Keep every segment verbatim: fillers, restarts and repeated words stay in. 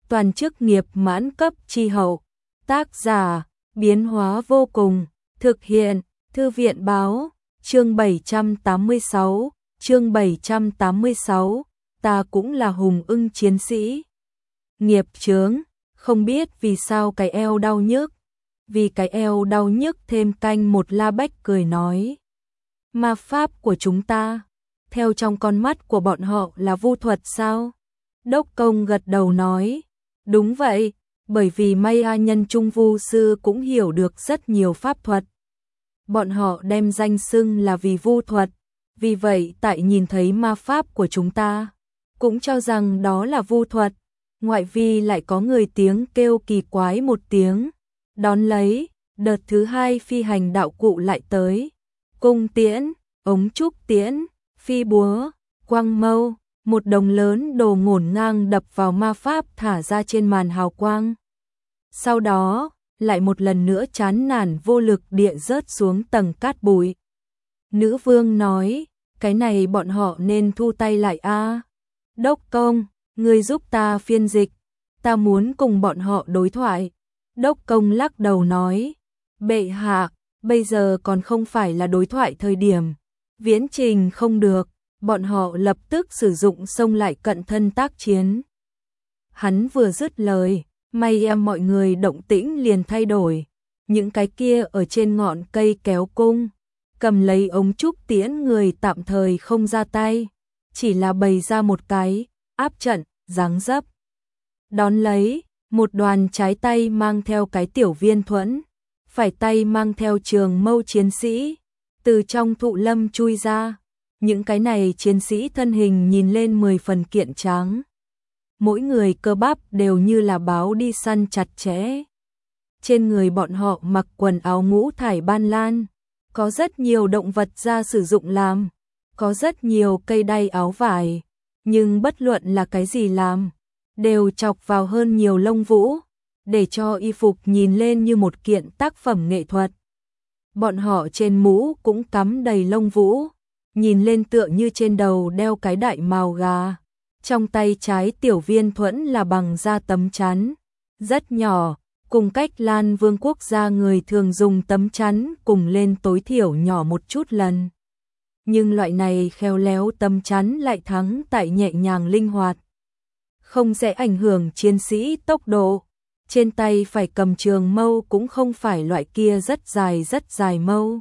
toàn chức nghiệp mãn cấp chi hậu. Tác giả, biến hóa vô cùng, thực hiện, Thư viện báo, chương bảy trăm tám mươi sáu, chương bảy trăm tám mươi sáu, ta cũng là hùng ưng chiến sĩ. Nghiệp chướng, không biết vì sao cái eo đau nhức, vì cái eo đau nhức thêm canh một. La Bách cười nói, ma pháp của chúng ta, theo trong con mắt của bọn họ là vu thuật sao? Đốc Công gật đầu nói, đúng vậy, bởi vì Maya nhân trung vu sư cũng hiểu được rất nhiều pháp thuật. Bọn họ đem danh xưng là vì vu thuật, vì vậy tại nhìn thấy ma pháp của chúng ta, cũng cho rằng đó là vu thuật. Ngoại vi lại có người tiếng kêu kỳ quái một tiếng, đón lấy, đợt thứ hai phi hành đạo cụ lại tới. Cung tiễn, ống trúc tiễn, phi búa, quang mâu, một đồng lớn đồ ngổn ngang đập vào ma pháp thả ra trên màn hào quang. Sau đó, lại một lần nữa chán nản vô lực địa rớt xuống tầng cát bụi. Nữ vương nói, cái này bọn họ nên thu tay lại a. Đốc Công, ngươi giúp ta phiên dịch, ta muốn cùng bọn họ đối thoại. Đốc Công lắc đầu nói, bệ hạ, bây giờ còn không phải là đối thoại thời điểm, viễn trình không được, bọn họ lập tức sử dụng xông lại cận thân tác chiến. Hắn vừa dứt lời, may em mọi người động tĩnh liền thay đổi, những cái kia ở trên ngọn cây kéo cung, cầm lấy ống trúc tiễn người tạm thời không ra tay, chỉ là bày ra một cái áp trận, dáng dấp. Đón lấy, một đoàn trái tay mang theo cái tiểu viên thuẫn, phải tay mang theo trường mâu chiến sĩ, từ trong thụ lâm chui ra. Những cái này chiến sĩ thân hình nhìn lên mười phần kiện tráng. Mỗi người cơ bắp đều như là báo đi săn chặt chẽ. Trên người bọn họ mặc quần áo ngũ thải ban lan, có rất nhiều động vật ra sử dụng làm, có rất nhiều cây đay áo vải, nhưng bất luận là cái gì làm, đều chọc vào hơn nhiều lông vũ, để cho y phục nhìn lên như một kiện tác phẩm nghệ thuật. Bọn họ trên mũ cũng cắm đầy lông vũ, nhìn lên tựa như trên đầu đeo cái đại mào gà. Trong tay trái tiểu viên thuẫn là bằng da tấm chắn, rất nhỏ, cùng cách Lan Vương quốc gia người thường dùng tấm chắn cùng lên tối thiểu nhỏ một chút lần. Nhưng loại này khéo léo tấm chắn lại thắng tại nhẹ nhàng linh hoạt, không sẽ ảnh hưởng chiến sĩ tốc độ. Trên tay phải cầm trường mâu cũng không phải loại kia rất dài rất dài mâu,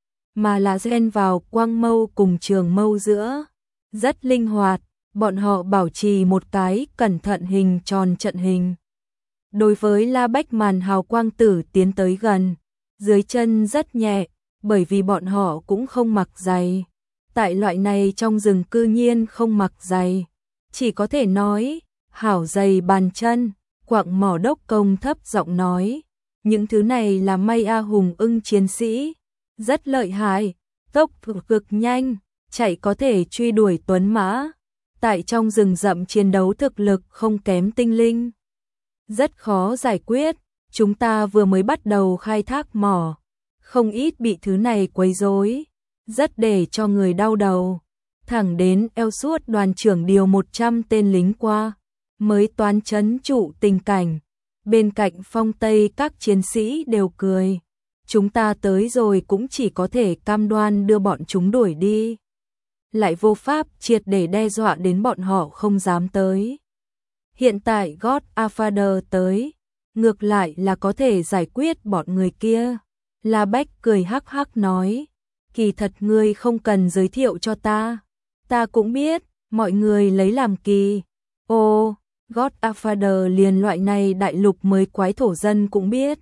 mà là xen vào quang mâu cùng trường mâu giữa, rất linh hoạt. Bọn họ bảo trì một cái cẩn thận hình tròn trận hình. Đối với La Bách màn hào quang tử tiến tới gần, dưới chân rất nhẹ, bởi vì bọn họ cũng không mặc giày. Tại loại này trong rừng cư nhiên không mặc giày, chỉ có thể nói, hảo giày bàn chân. Quạng mỏ Đốc Công thấp giọng nói, những thứ này là may a hùng ưng chiến sĩ, rất lợi hại, tốc cực nhanh, chạy có thể truy đuổi tuấn mã. Tại trong rừng rậm chiến đấu thực lực không kém tinh linh, rất khó giải quyết. Chúng ta vừa mới bắt đầu khai thác mỏ, không ít bị thứ này quấy rối, rất để cho người đau đầu. Thẳng đến eo suốt đoàn trưởng điều một trăm tên lính qua, mới toán trấn trụ tình cảnh. Bên cạnh Phong Tây các chiến sĩ đều cười, chúng ta tới rồi cũng chỉ có thể cam đoan đưa bọn chúng đuổi đi, lại vô pháp triệt để đe dọa đến bọn họ không dám tới. Hiện tại Godfather tới, ngược lại là có thể giải quyết bọn người kia. La Bách cười hắc hắc nói, kỳ thật ngươi không cần giới thiệu cho ta, ta cũng biết, mọi người lấy làm kỳ. Ô, Godfather liền loại này đại lục mới quái thổ dân cũng biết.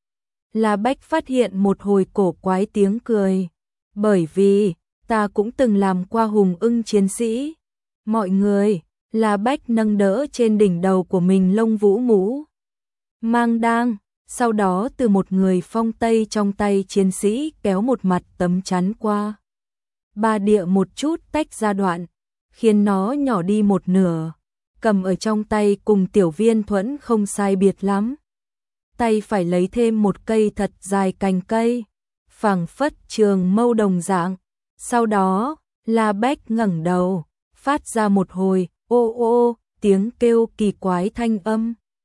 La Bách phát hiện một hồi cổ quái tiếng cười, bởi vì ta cũng từng làm qua hùng ưng chiến sĩ. Mọi người, La Bách nâng đỡ trên đỉnh đầu của mình lông vũ mũ mang đang, sau đó từ một người Phong Tây trong tay chiến sĩ kéo một mặt tấm chắn qua. Ba địa một chút tách ra đoạn, khiến nó nhỏ đi một nửa, cầm ở trong tay cùng tiểu viên thuẫn không sai biệt lắm. Tay phải lấy thêm một cây thật dài cành cây, phảng phất trường mâu đồng dạng. Sau đó, La Bách ngẩng đầu, phát ra một hồi ô ô tiếng kêu kỳ quái thanh âm.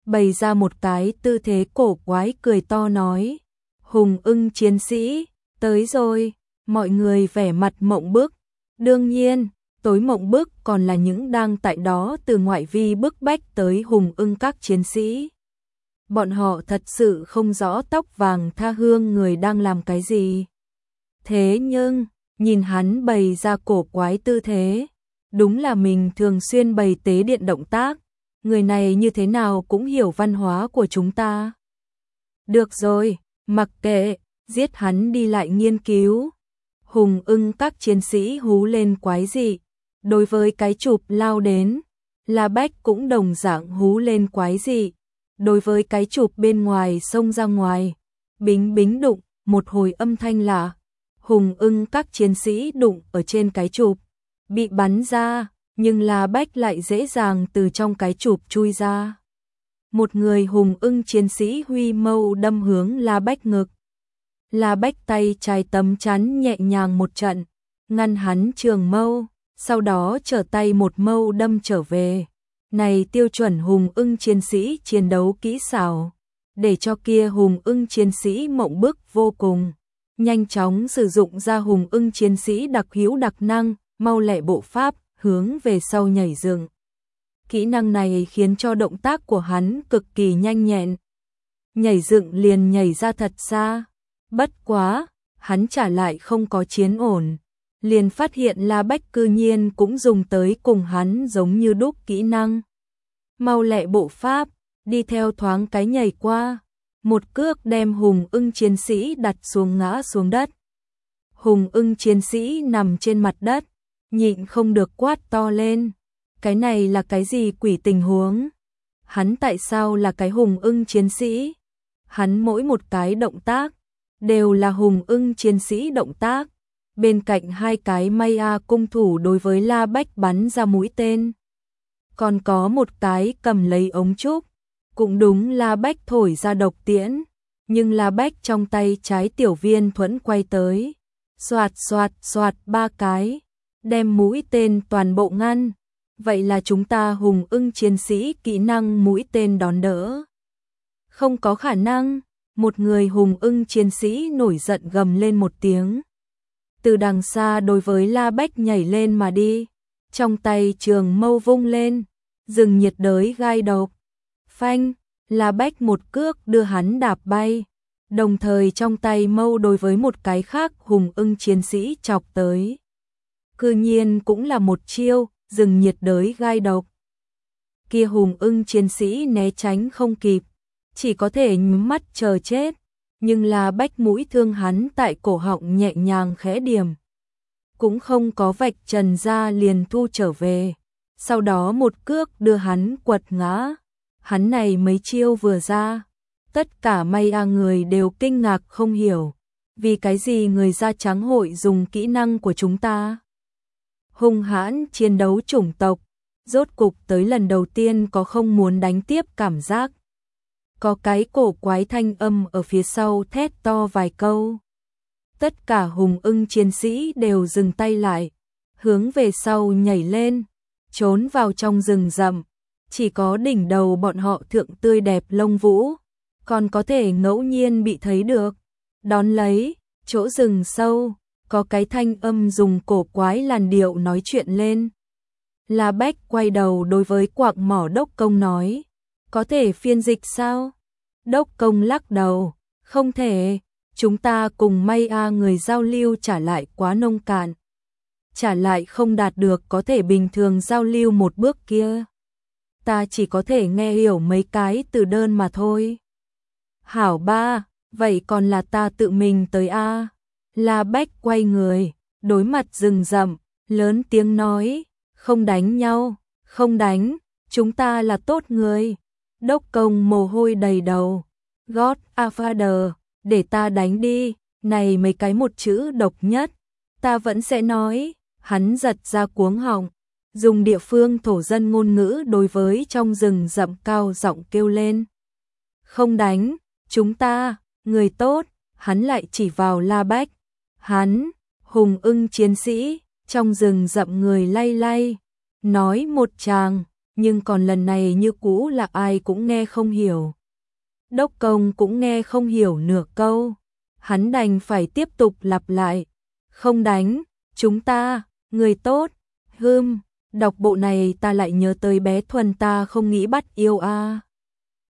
bày ra một cái tư thế cổ quái cười to nói, Hùng ưng chiến sĩ, tới rồi, mọi người vẻ mặt mộng bức, đương nhiên, tối mộng bức còn là những đang tại đó từ ngoại vi bức bách tới Hùng ưng các chiến sĩ. Bọn họ thật sự không rõ tóc vàng tha hương người đang làm cái gì. Thế nhưng, nhìn hắn bày ra cổ quái tư thế, đúng là mình thường xuyên bày tế điện động tác, người này như thế nào cũng hiểu văn hóa của chúng ta. Được rồi, mặc kệ, giết hắn đi lại nghiên cứu. Hùng ưng các chiến sĩ hú lên quái dị, đối với cái chụp lao đến, La Bách cũng đồng dạng hú lên quái dị, đối với cái chụp bên ngoài xông ra ngoài, bính bính đụng, một hồi âm thanh lạ, Hùng ưng các chiến sĩ đụng ở trên cái chụp, bị bắn ra, nhưng La Bách lại dễ dàng từ trong cái chụp chui ra. Một người hùng ưng chiến sĩ huy mâu đâm hướng La Bách ngực. La Bách tay trái tấm chắn nhẹ nhàng một trận, ngăn hắn trường mâu, sau đó trở tay một mâu đâm trở về. Này tiêu chuẩn hùng ưng chiến sĩ chiến đấu kỹ xảo, để cho kia hùng ưng chiến sĩ mộng bức vô cùng. Nhanh chóng sử dụng ra hùng ưng chiến sĩ đặc hữu đặc năng, mau lẹ bộ pháp, hướng về sau nhảy dựng. Kỹ năng này khiến cho động tác của hắn cực kỳ nhanh nhẹn. Nhảy dựng liền nhảy ra thật xa. Bất quá, hắn trả lại không có chiến ổn. Liền phát hiện La Bách cư nhiên cũng dùng tới cùng hắn giống như đúc kỹ năng. Mau lẹ bộ pháp, đi theo thoáng cái nhảy qua. Một cước đem hùng ưng chiến sĩ đặt xuống ngã xuống đất. Hùng ưng chiến sĩ nằm trên mặt đất, nhịn không được quát to lên. Cái này là cái gì quỷ tình huống? Hắn tại sao là cái hùng ưng chiến sĩ? Hắn mỗi một cái động tác đều là hùng ưng chiến sĩ động tác. Bên cạnh hai cái Maya cung thủ đối với La Bách bắn ra mũi tên. Còn có một cái cầm lấy ống trúc. Cũng đúng La Bách thổi ra độc tiễn. Nhưng La Bách trong tay trái tiểu viên thuẫn quay tới. Xoạt xoạt xoạt ba cái. Đem mũi tên toàn bộ ngăn. Vậy là chúng ta hùng ưng chiến sĩ kỹ năng mũi tên đón đỡ. Không có khả năng. Một người hùng ưng chiến sĩ nổi giận gầm lên một tiếng. Từ đằng xa đối với La Bách nhảy lên mà đi. Trong tay trường mâu vung lên. Rừng nhiệt đới gai độc. Phanh, La Bách một cước đưa hắn đạp bay. Đồng thời trong tay mâu đối với một cái khác hùng ưng chiến sĩ chọc tới. Cư nhiên cũng là một chiêu, rừng nhiệt đới gai độc. Kia hùng ưng chiến sĩ né tránh không kịp. Chỉ có thể nhắm mắt chờ chết. Nhưng La Bách mũi thương hắn tại cổ họng nhẹ nhàng khẽ điểm. Cũng không có vạch trần ra liền thu trở về. Sau đó một cước đưa hắn quật ngã. Hắn này mấy chiêu vừa ra. Tất cả Maya người đều kinh ngạc không hiểu. Vì cái gì người da trắng hội dùng kỹ năng của chúng ta? Hung hãn chiến đấu chủng tộc. Rốt cục tới lần đầu tiên có không muốn đánh tiếp cảm giác. Có cái cổ quái thanh âm ở phía sau thét to vài câu. Tất cả hùng ưng chiến sĩ đều dừng tay lại, hướng về sau nhảy lên, trốn vào trong rừng rậm. Chỉ có đỉnh đầu bọn họ thượng tươi đẹp lông vũ, còn có thể ngẫu nhiên bị thấy được. Đón lấy, chỗ rừng sâu, có cái thanh âm dùng cổ quái làn điệu nói chuyện lên. La Bách quay đầu đối với quạng mỏ đốc công nói. Có thể phiên dịch sao? Đốc công lắc đầu. Không thể. Chúng ta cùng Maya người giao lưu trả lại quá nông cạn. Trả lại không đạt được có thể bình thường giao lưu một bước kia. Ta chỉ có thể nghe hiểu mấy cái từ đơn mà thôi. Hảo ba, vậy còn là ta tự mình tới a. La Bách quay người, đối mặt rừng rậm, lớn tiếng nói. Không đánh nhau, không đánh, chúng ta là tốt người. Đốc công mồ hôi đầy đầu. God a Father, để ta đánh đi, này mấy cái một chữ độc nhất. Ta vẫn sẽ nói, hắn giật ra cuống họng. Dùng địa phương thổ dân ngôn ngữ đối với trong rừng rậm cao giọng kêu lên. Không đánh, chúng ta, người tốt, hắn lại chỉ vào La Bách. Hắn, hùng ưng chiến sĩ, trong rừng rậm người lay lay, nói một tràng, nhưng còn lần này như cũ là ai cũng nghe không hiểu. Đốc Công cũng nghe không hiểu nửa câu, hắn đành phải tiếp tục lặp lại, không đánh, chúng ta, người tốt, hưm, đọc bộ này ta lại nhớ tới bé Thuần ta không nghĩ bắt yêu a.